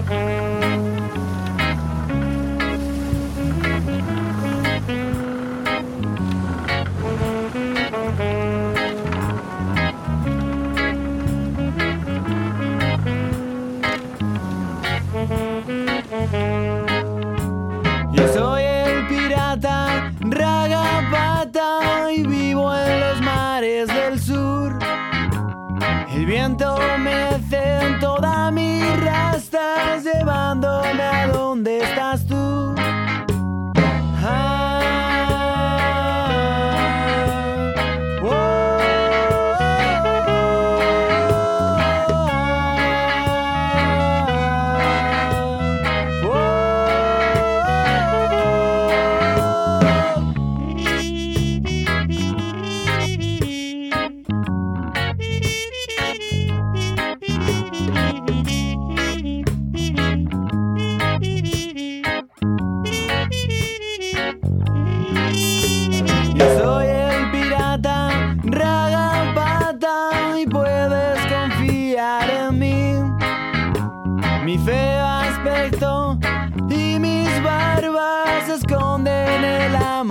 Yo soy el pirata Ragapata y vivo en los mares del sur. El viento mece en todas mis rastas, llevándome a donde estás tú. Yo soy el pirata Ragapata y puedes confiar en mí. Mi feo aspecto y mis barbas se esconden en el agua.